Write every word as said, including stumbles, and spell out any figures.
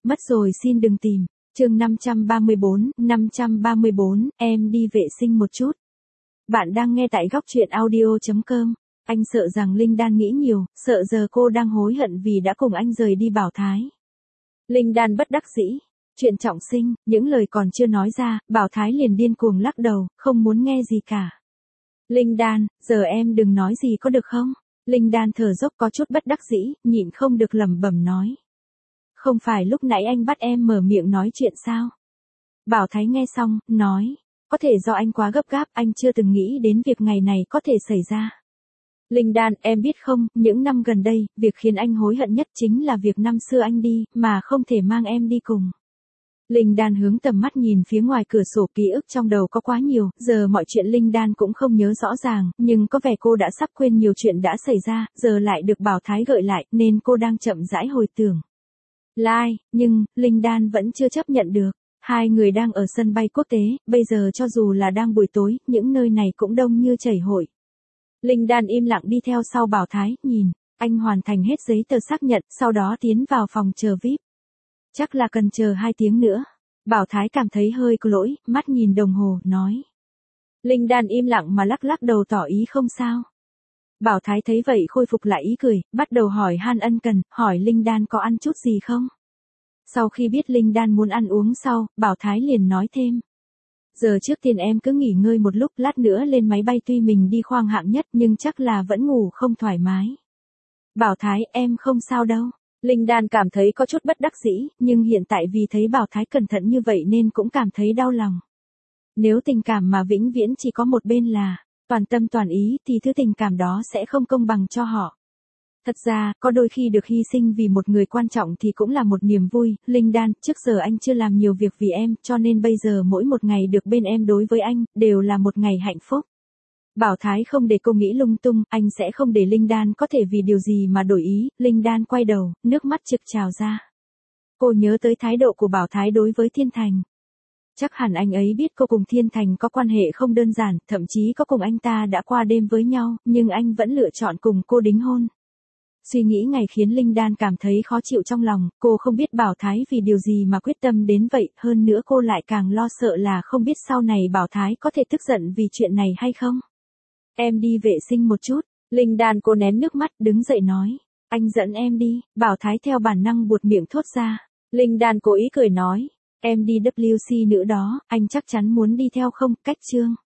Mất rồi xin đừng tìm. Chương năm trăm ba mươi bốn, năm trăm ba mươi bốn, em đi vệ sinh một chút. Bạn đang nghe tại góc truyện audio chấm com. Anh sợ rằng Linh Đan nghĩ nhiều, sợ giờ cô đang hối hận vì đã cùng anh rời đi Bảo Thái. Linh Đan bất đắc dĩ. Chuyện trọng sinh, những lời còn chưa nói ra, Bảo Thái liền điên cuồng lắc đầu, không muốn nghe gì cả. Linh Đan, giờ em đừng nói gì có được không? Linh Đan thở dốc có chút bất đắc dĩ, nhịn không được lẩm bẩm nói. Không phải lúc nãy anh bắt em mở miệng nói chuyện sao? Bảo Thái nghe xong, nói. Có thể do anh quá gấp gáp, anh chưa từng nghĩ đến việc ngày này có thể xảy ra. Linh Đan, em biết không, những năm gần đây, việc khiến anh hối hận nhất chính là việc năm xưa anh đi, mà không thể mang em đi cùng. Linh Đan hướng tầm mắt nhìn phía ngoài cửa sổ, ký ức trong đầu có quá nhiều, giờ mọi chuyện Linh Đan cũng không nhớ rõ ràng, nhưng có vẻ cô đã sắp quên nhiều chuyện đã xảy ra, giờ lại được Bảo Thái gợi lại, nên cô đang chậm rãi hồi tưởng. Lai, nhưng, Linh Đan vẫn chưa chấp nhận được. Hai người đang ở sân bay quốc tế, bây giờ cho dù là đang buổi tối, những nơi này cũng đông như chảy hội. Linh Đan im lặng đi theo sau Bảo Thái, nhìn, anh hoàn thành hết giấy tờ xác nhận, sau đó tiến vào phòng chờ vi ai pi. Chắc là cần chờ hai tiếng nữa. Bảo Thái cảm thấy hơi có lỗi, mắt nhìn đồng hồ, nói. Linh Đan im lặng mà lắc lắc đầu tỏ ý không sao. Bảo Thái thấy vậy khôi phục lại ý cười, bắt đầu hỏi han ân cần, hỏi Linh Đan có ăn chút gì không? Sau khi biết Linh Đan muốn ăn uống sau, Bảo Thái liền nói thêm. Giờ trước tiên em cứ nghỉ ngơi một lúc, lát nữa lên máy bay, tuy mình đi khoang hạng nhất nhưng chắc là vẫn ngủ không thoải mái. Bảo Thái, em không sao đâu. Linh Đan cảm thấy có chút bất đắc dĩ, nhưng hiện tại vì thấy Bảo Thái cẩn thận như vậy nên cũng cảm thấy đau lòng. Nếu tình cảm mà vĩnh viễn chỉ có một bên là toàn tâm toàn ý thì thứ tình cảm đó sẽ không công bằng cho họ. Thật ra, có đôi khi được hy sinh vì một người quan trọng thì cũng là một niềm vui. Linh Đan, trước giờ anh chưa làm nhiều việc vì em, cho nên bây giờ mỗi một ngày được bên em đối với anh, đều là một ngày hạnh phúc. Bảo Thái không để cô nghĩ lung tung, anh sẽ không để Linh Đan có thể vì điều gì mà đổi ý. Linh Đan quay đầu, nước mắt trực trào ra. Cô nhớ tới thái độ của Bảo Thái đối với Thiên Thành. Chắc hẳn anh ấy biết cô cùng Thiên Thành có quan hệ không đơn giản, thậm chí có cùng anh ta đã qua đêm với nhau, nhưng anh vẫn lựa chọn cùng cô đính hôn. Suy nghĩ ngày khiến Linh Đan cảm thấy khó chịu trong lòng, cô không biết Bảo Thái vì điều gì mà quyết tâm đến vậy, hơn nữa cô lại càng lo sợ là không biết sau này Bảo Thái có thể tức giận vì chuyện này hay không. Em đi vệ sinh một chút. Linh Đan cố nén nước mắt, đứng dậy nói. Anh dẫn em đi. Bảo Thái theo bản năng buột miệng thốt ra. Linh Đan cố ý cười nói. Em đi vê kép xê nữa đó, anh chắc chắn muốn đi theo không? Cách chương.